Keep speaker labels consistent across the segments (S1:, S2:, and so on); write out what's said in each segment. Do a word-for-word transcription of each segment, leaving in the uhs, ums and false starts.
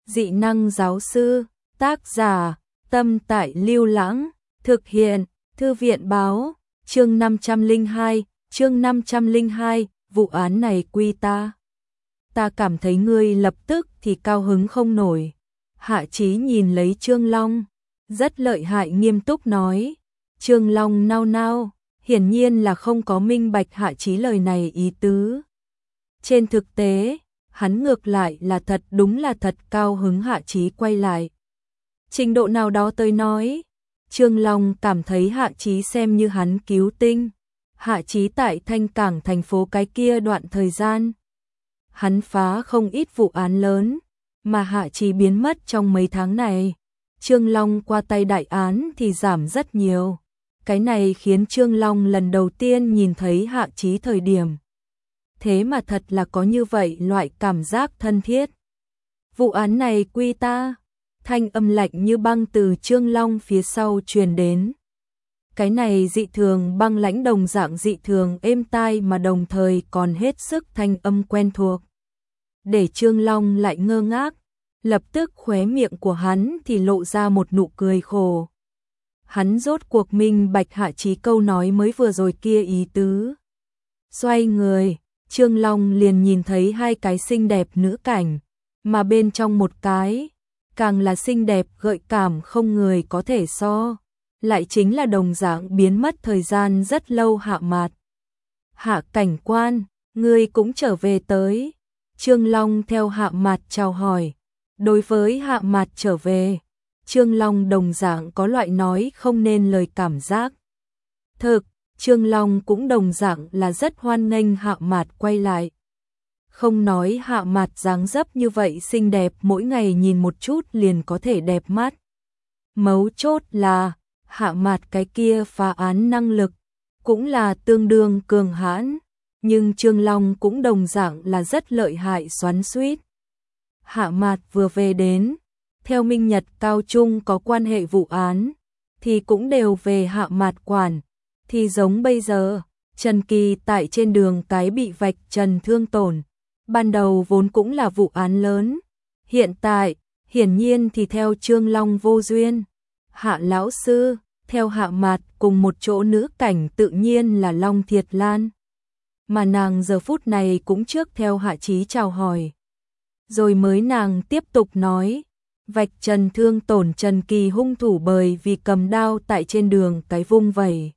S1: Dị năng giáo sư, tác giả, Tâm Tại Lưu Lãng, thực hiện, Thư viện báo, chương năm trăm lẻ hai, chương năm trăm lẻ hai, vụ án này quy ta. Ta cảm thấy ngươi lập tức thì cao hứng không nổi. Hạ Chí nhìn lấy Trương Long, rất lợi hại nghiêm túc nói. Trương Long nao nao, hiển nhiên là không có minh bạch Hạ Chí lời này ý tứ. Trên thực tế, hắn ngược lại là thật đúng là thật cao hứng. Hạ Chí quay lại. Trình độ nào đó tới nói, Trương Long cảm thấy Hạ Chí xem như hắn cứu tinh. Hạ Chí tại Thanh Cảng thành phố cái kia đoạn thời gian, hắn phá không ít vụ án lớn, mà Hạ Chí biến mất trong mấy tháng này, Trương Long qua tay đại án thì giảm rất nhiều. Cái này khiến Trương Long lần đầu tiên nhìn thấy Hạ Chí thời điểm. Thế mà thật là có như vậy loại cảm giác thân thiết. Vụ án này quy ta, thanh âm lạnh như băng từ Trương Long phía sau truyền đến. Cái này dị thường băng lãnh đồng dạng dị thường êm tai mà đồng thời còn hết sức thanh âm quen thuộc. Để Trương Long lại ngơ ngác, lập tức khóe miệng của hắn thì lộ ra một nụ cười khổ. Hắn rốt cuộc minh bạch Hạ Chí câu nói mới vừa rồi kia ý tứ. Xoay người, Trương Long liền nhìn thấy hai cái xinh đẹp nữ cảnh, mà bên trong một cái, càng là xinh đẹp gợi cảm không người có thể so, lại chính là đồng dạng biến mất thời gian rất lâu Hạ Mạt. Hạ cảnh quan, ngươi cũng trở về tới. Trương Long theo Hạ Mạt chào hỏi. Đối với Hạ Mạt trở về, Trương Long đồng dạng có loại nói không nên lời cảm giác. Thực, Trương Long cũng đồng dạng là rất hoan nghênh Hạ Mạt quay lại. Không nói Hạ Mạt dáng dấp như vậy xinh đẹp mỗi ngày nhìn một chút liền có thể đẹp mắt. Mấu chốt là, Hạ Mạt cái kia phá án năng lực, cũng là tương đương cường hãn, nhưng Trương Long cũng đồng dạng là rất lợi hại xoắn xuýt. Hạ Mạt vừa về đến, theo Minh Nhật Cao Trung có quan hệ vụ án, thì cũng đều về Hạ Mạt quản, thì giống bây giờ, Trần Kỳ tại trên đường cái bị vạch trần thương tổn, ban đầu vốn cũng là vụ án lớn, hiện tại, hiển nhiên thì theo Trương Long vô duyên. Hạ lão sư, theo Hạ Mạt cùng một chỗ nữ cảnh tự nhiên là Long Thiệt Lan. Mà nàng giờ phút này cũng trước theo Hạ Chí chào hỏi. Rồi mới nàng tiếp tục nói, vạch trần thương tổn Trần Kỳ hung thủ bởi vì cầm đao tại trên đường cái vung vẩy.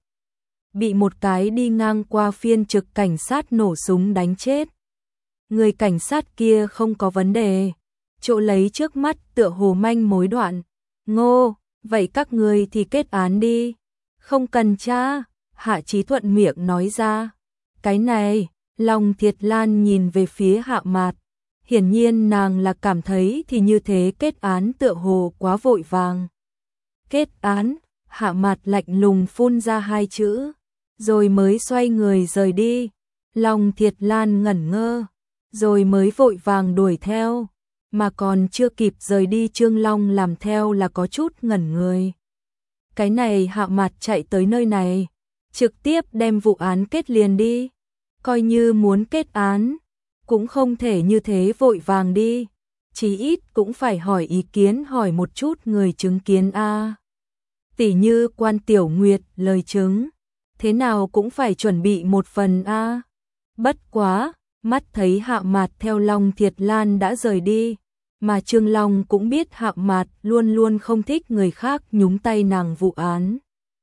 S1: Bị một cái đi ngang qua phiên trực cảnh sát nổ súng đánh chết. Người cảnh sát kia không có vấn đề, chỗ lấy trước mắt tựa hồ manh mối đoạn. Ngô, vậy các người thì kết án đi. Không cần cha, Hạ Chí thuận miệng nói ra. Cái này, Long Thiệt Lan nhìn về phía Hạ Mạt. Hiển nhiên nàng là cảm thấy thì như thế kết án tựa hồ quá vội vàng. Kết án, Hạ Mạt lạnh lùng phun ra hai chữ, rồi mới xoay người rời đi. Long Thiệt Lan ngẩn ngơ, rồi mới vội vàng đuổi theo, mà còn chưa kịp rời đi Trương Long làm theo là có chút ngẩn người. Cái này Hạ Mạt chạy tới nơi này, trực tiếp đem vụ án kết liền đi, coi như muốn kết án, cũng không thể như thế vội vàng đi, chí ít cũng phải hỏi ý kiến hỏi một chút người chứng kiến a. Tỷ như Quan Tiểu Nguyệt lời chứng, thế nào cũng phải chuẩn bị một phần a. Bất quá, mắt thấy Hạ Mạt theo Long Thiệt Lan đã rời đi, mà Trương Long cũng biết Hạ Mạt luôn luôn không thích người khác nhúng tay nàng vụ án.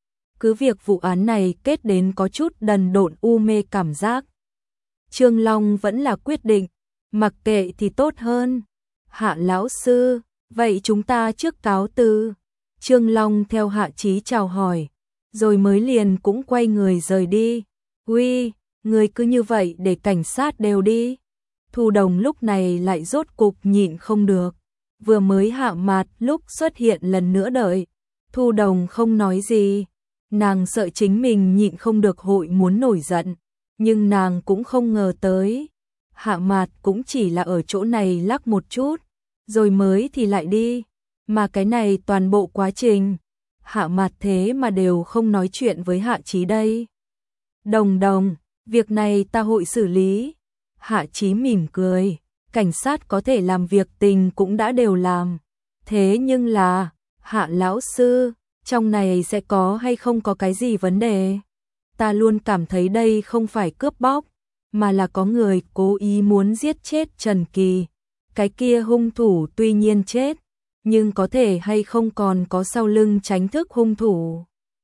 S1: Cứ việc vụ án này kết đến có chút đần độn u mê cảm giác, Trương Long vẫn là quyết định, mặc kệ thì tốt hơn. Hạ lão sư, vậy chúng ta trước cáo từ. Trương Long theo Hạ Chí chào hỏi, rồi mới liền cũng quay người rời đi. Uy, người cứ như vậy để cảnh sát đều đi. Thu Đồng lúc này lại rốt cục nhịn không được. Vừa mới Hạ Mạt lúc xuất hiện lần nữa đợi. Thu Đồng không nói gì. Nàng sợ chính mình nhịn không được hội muốn nổi giận. Nhưng nàng cũng không ngờ tới. Hạ Mạt cũng chỉ là ở chỗ này lắc một chút. Rồi mới thì lại đi. Mà cái này toàn bộ quá trình. Hạ Mạt thế mà đều không nói chuyện với Hạ Chí đây. Đồng đồng, việc này ta hội xử lý. Hạ Chí mỉm cười, cảnh sát có thể làm việc tình cũng đã đều làm. Thế nhưng là, Hạ lão sư, trong này sẽ có hay không có cái gì vấn đề? Ta luôn cảm thấy đây không phải cướp bóc, mà là có người cố ý muốn giết chết Trần Kỳ. Cái kia hung thủ tuy nhiên chết, nhưng có thể hay không còn có sau lưng tránh thức hung thủ.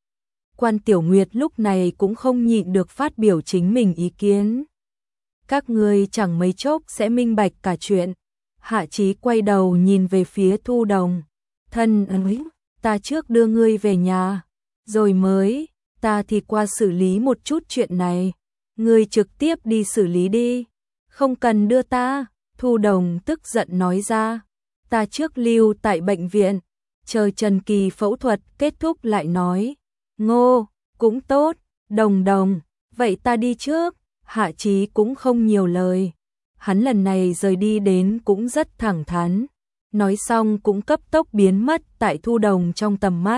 S1: Quan Tiểu Nguyệt lúc này cũng không nhịn được phát biểu chính mình ý kiến. Các ngươi chẳng mấy chốc sẽ minh bạch cả chuyện. Hạ Chí quay đầu nhìn về phía Thu Đồng. Thân ơi, ta trước đưa ngươi về nhà, rồi mới, ta thì qua xử lý một chút chuyện này. Ngươi trực tiếp đi xử lý đi, không cần đưa ta. Thu Đồng tức giận nói ra. Ta trước lưu tại bệnh viện, chờ Trần Kỳ phẫu thuật kết thúc lại nói. Ngô, cũng tốt, Đồng Đồng, vậy ta đi trước. Hạ Chí cũng không nhiều lời. Hắn lần này rời đi đến cũng rất thẳng thắn. Nói xong cũng cấp tốc biến mất tại Thu Đồng trong tầm mắt.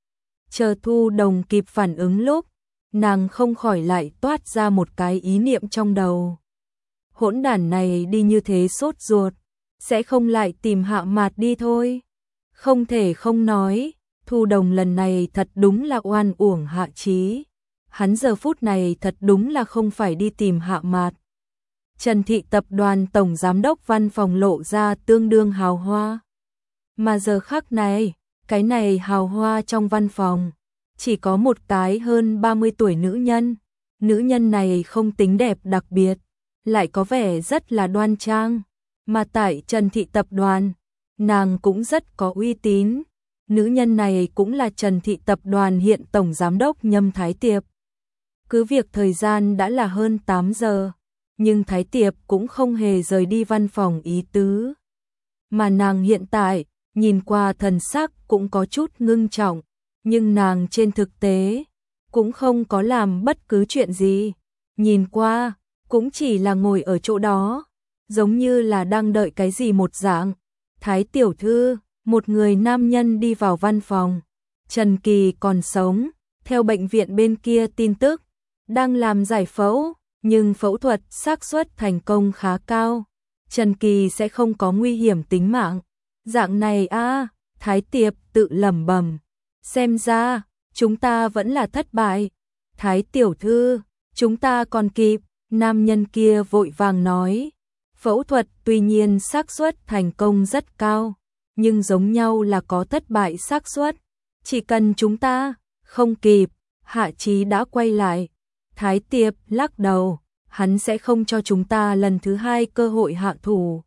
S1: Chờ Thu Đồng kịp phản ứng lúc, nàng không khỏi lại toát ra một cái ý niệm trong đầu. Hỗn đản này đi như thế sốt ruột, sẽ không lại tìm Hạ Mạt đi thôi. Không thể không nói, Thu Đồng lần này thật đúng là oan uổng Hạ Chí. Hắn giờ phút này thật đúng là không phải đi tìm Hạ Mạt. Trần Thị Tập đoàn Tổng Giám đốc văn phòng lộ ra tương đương hào hoa. Mà giờ khắc này, cái này hào hoa trong văn phòng, chỉ có một cái hơn ba mươi tuổi nữ nhân. Nữ nhân này không tính đẹp đặc biệt, lại có vẻ rất là đoan trang. Mà tại Trần Thị Tập đoàn, nàng cũng rất có uy tín. Nữ nhân này cũng là Trần Thị Tập đoàn hiện Tổng Giám đốc Nhâm Thái Tiệp. Cứ việc thời gian đã là hơn tám giờ, nhưng Thái Tiệp cũng không hề rời đi văn phòng ý tứ. Mà nàng hiện tại, nhìn qua thần sắc cũng có chút ngưng trọng, nhưng nàng trên thực tế cũng không có làm bất cứ chuyện gì. Nhìn qua, cũng chỉ là ngồi ở chỗ đó, giống như là đang đợi cái gì một dạng. Thái tiểu thư, một người nam nhân đi vào văn phòng. Trần Kỳ còn sống, theo bệnh viện bên kia tin tức, đang làm giải phẫu, nhưng phẫu thuật xác suất thành công khá cao. Trần Kỳ sẽ không có nguy hiểm tính mạng. Dạng này a, Thái Tiệp tự lẩm bẩm, xem ra chúng ta vẫn là thất bại. Thái tiểu thư, chúng ta còn kịp. Nam nhân kia vội vàng nói, phẫu thuật tuy nhiên xác suất thành công rất cao, nhưng giống nhau là có thất bại xác suất. Chỉ cần chúng ta không kịp, Hạ Chí đã quay lại. Thái Tiệp lắc đầu, hắn sẽ không cho chúng ta lần thứ hai cơ hội hạ thủ.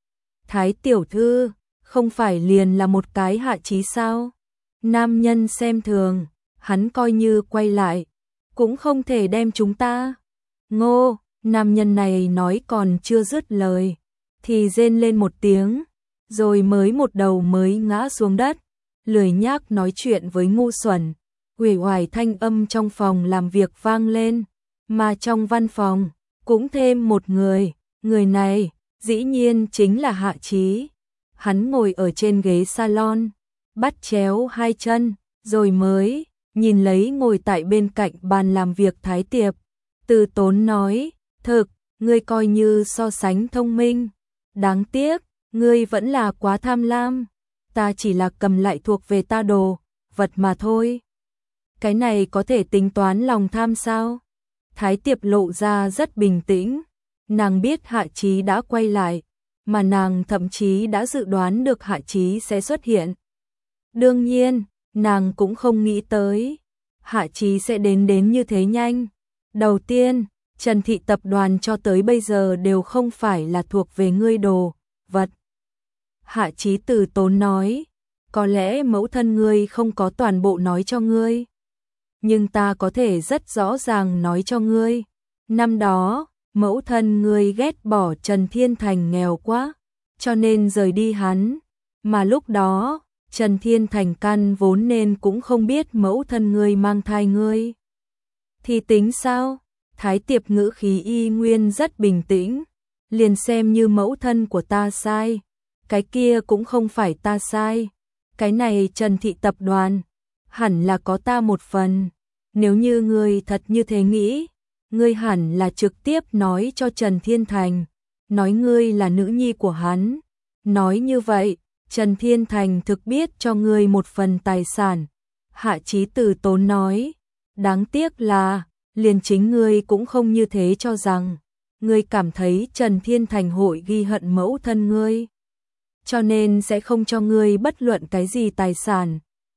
S1: Thái tiểu thư, không phải liền là một cái Hạ Chí sao? Nam nhân xem thường, hắn coi như quay lại, cũng không thể đem chúng ta. Ngô, nam nhân này nói còn chưa dứt lời, thì rên lên một tiếng, rồi mới một đầu mới ngã xuống đất, lười nhác nói chuyện với ngu xuẩn. Uể oải thanh âm trong phòng làm việc vang lên, mà trong văn phòng cũng thêm một người, người này dĩ nhiên chính là Hạ Chí. Hắn ngồi ở trên ghế salon, bắt chéo hai chân, rồi mới nhìn lấy ngồi tại bên cạnh bàn làm việc Thái Tiệp, từ tốn nói, thực, ngươi coi như so sánh thông minh, đáng tiếc, ngươi vẫn là quá tham lam, ta chỉ là cầm lại thuộc về ta đồ vật mà thôi. Cái này có thể tính toán lòng tham sao? Thái Tiệp lộ ra rất bình tĩnh, nàng biết Hạ Chí đã quay lại, mà nàng thậm chí đã dự đoán được Hạ Chí sẽ xuất hiện. Đương nhiên, nàng cũng không nghĩ tới Hạ Chí sẽ đến đến như thế nhanh. Đầu tiên, Trần Thị Tập đoàn cho tới bây giờ đều không phải là thuộc về ngươi đồ vật. Hạ Chí từ tốn nói, có lẽ mẫu thân ngươi không có toàn bộ nói cho ngươi, nhưng ta có thể rất rõ ràng nói cho ngươi. Năm đó, mẫu thân ngươi ghét bỏ Trần Thiên Thành nghèo quá, cho nên rời đi hắn. Mà lúc đó, Trần Thiên Thành căn vốn nên cũng không biết mẫu thân ngươi mang thai ngươi. Thì tính sao? Thái Tiệp ngữ khí y nguyên rất bình tĩnh. Liền xem như mẫu thân của ta sai, cái kia cũng không phải ta sai. Cái này Trần Thị Tập đoàn, hẳn là có ta một phần. Nếu như ngươi thật như thế nghĩ, ngươi hẳn là trực tiếp nói cho Trần Thiên Thành. nói ngươi là nữ nhi của hắn. Nói như vậy, Trần Thiên Thành thực biết cho ngươi một phần tài sản. Hạ Chí từ tốn nói, đáng tiếc là, liền chính ngươi cũng không như thế cho rằng, ngươi cảm thấy Trần Thiên Thành hội ghi hận mẫu thân ngươi, cho nên sẽ không cho ngươi bất luận cái gì tài sản.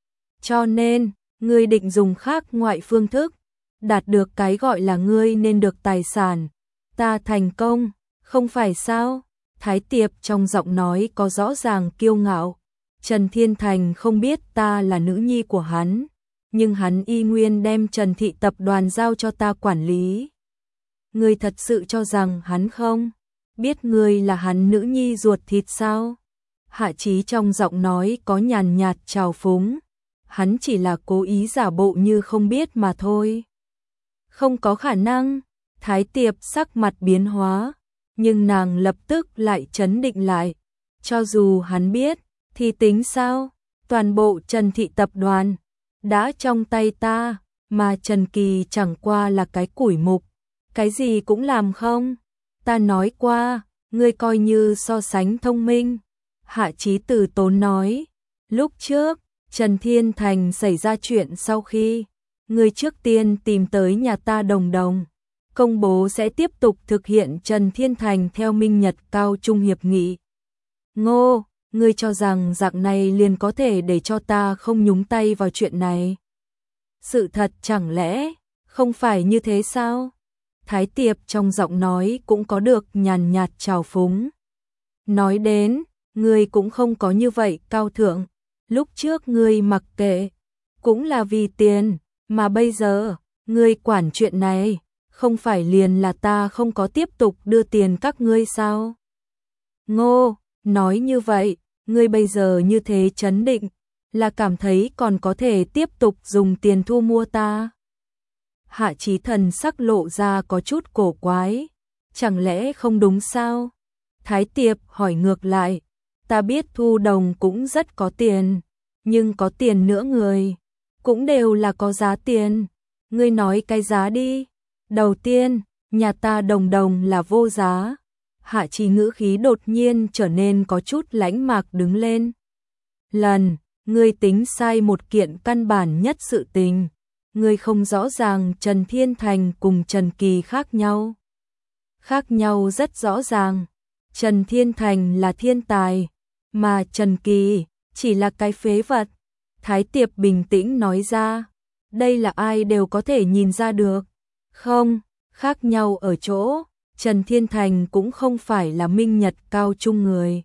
S1: Cho nên, ngươi định dùng khác ngoại phương thức, đạt được cái gọi là ngươi nên được tài sản. Ta thành công, không phải sao? Thái Tiệp trong giọng nói có rõ ràng kiêu ngạo. Trần Thiên Thành không biết ta là nữ nhi của hắn, nhưng hắn y nguyên đem Trần Thị tập đoàn giao cho ta quản lý. Ngươi thật sự cho rằng hắn không biết ngươi là hắn nữ nhi ruột thịt sao? Hạ Chí trong giọng nói có nhàn nhạt trào phúng. Hắn chỉ là cố ý giả bộ như không biết mà thôi. Không có khả năng. Thái Tiệp sắc mặt biến hóa, nhưng nàng lập tức lại trấn định lại. Cho dù hắn biết, thì tính sao? Toàn bộ Trần Thị tập đoàn đã trong tay ta, mà Trần Kỳ chẳng qua là cái củi mục, cái gì cũng làm không. Ta nói qua, ngươi coi như so sánh thông minh. Hạ Chí từ tốn nói, lúc trước, Trần Thiên Thành xảy ra chuyện sau khi, ngươi trước tiên tìm tới nhà ta Đồng Đồng, công bố sẽ tiếp tục thực hiện Trần Thiên Thành theo Minh Nhật Cao Trung hiệp nghị. Ngô, ngươi cho rằng dạng này liền có thể để cho ta không nhúng tay vào chuyện này? Sự thật chẳng lẽ không phải như thế sao? Thái Tiệp trong giọng nói cũng có được nhàn nhạt trào phúng. Nói đến, ngươi cũng không có như vậy cao thượng. Lúc trước ngươi mặc kệ, cũng là vì tiền, mà bây giờ, ngươi quản chuyện này, không phải liền là ta không có tiếp tục đưa tiền các ngươi sao? Ngô, nói như vậy, ngươi bây giờ như thế chấn định, là cảm thấy còn có thể tiếp tục dùng tiền thu mua ta. Hạ Chí thần sắc lộ ra có chút cổ quái, chẳng lẽ không đúng sao? Thái Tiệp hỏi ngược lại, ta biết Thu Đồng cũng rất có tiền, nhưng có tiền nữa người, cũng đều là có giá tiền. Ngươi nói cái giá đi. Đầu tiên, nhà ta Đồng Đồng là vô giá. Hạ Chí ngữ khí đột nhiên trở nên có chút lãnh mạc đứng lên. Lần, ngươi tính sai một kiện căn bản nhất sự tình. Ngươi không rõ ràng Trần Thiên Thành cùng Trần Kỳ khác nhau. Khác nhau rất rõ ràng. Trần Thiên Thành là thiên tài, mà Trần Kỳ chỉ là cái phế vật. Thái Tiệp bình tĩnh nói ra, đây là ai đều có thể nhìn ra được. Không, khác nhau ở chỗ, Trần Thiên Thành cũng không phải là Minh Nhật Cao Trung người.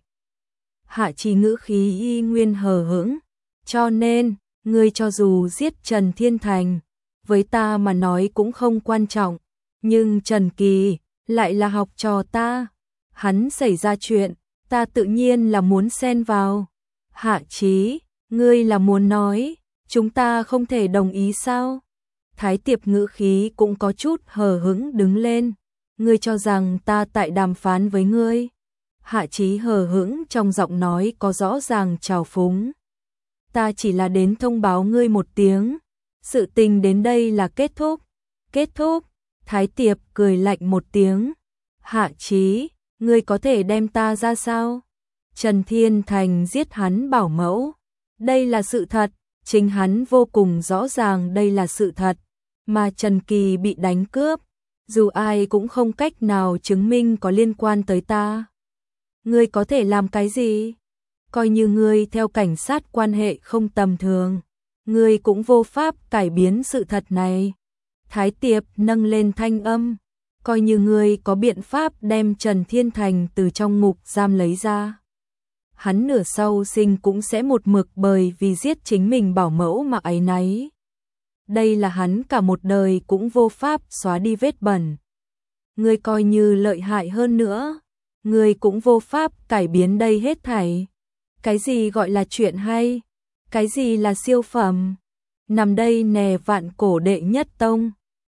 S1: Hạ Chí ngữ khí y nguyên hờ hững, cho nên, ngươi cho dù giết Trần Thiên Thành, với ta mà nói cũng không quan trọng, nhưng Trần Kỳ lại là học trò ta. Hắn xảy ra chuyện, ta tự nhiên là muốn xen vào. Hạ Chí, ngươi là muốn nói, chúng ta không thể đồng ý sao? Thái Tiệp ngữ khí cũng có chút hờ hững đứng lên. Ngươi cho rằng ta tại đàm phán với ngươi? Hạ Chí hờ hững trong giọng nói có rõ ràng trào phúng. Ta chỉ là đến thông báo ngươi một tiếng. Sự tình đến đây là kết thúc. Kết thúc. Thái Tiệp cười lạnh một tiếng. Hạ Chí, ngươi có thể đem ta ra sao? Trần Thiên Thành giết hắn bảo mẫu. Đây là sự thật. Chính hắn vô cùng rõ ràng đây là sự thật. Mà Trần Kỳ bị đánh cướp, dù ai cũng không cách nào chứng minh có liên quan tới ta. Ngươi có thể làm cái gì? Coi như ngươi theo cảnh sát quan hệ không tầm thường, ngươi cũng vô pháp cải biến sự thật này. Thái Tiệp nâng lên thanh âm, coi như ngươi có biện pháp đem Trần Thiên Thành từ trong ngục giam lấy ra. Hắn nửa sau sinh cũng sẽ một mực bởi vì giết chính mình bảo mẫu mà áy náy. Đây là hắn cả một đời cũng vô pháp xóa đi vết bẩn. Ngươi coi như lợi hại hơn nữa, ngươi cũng vô pháp cải biến đây hết thảy. Cái gì gọi là chuyện hay? Cái gì là siêu phẩm? Nằm đây nè vạn cổ đệ nhất tông.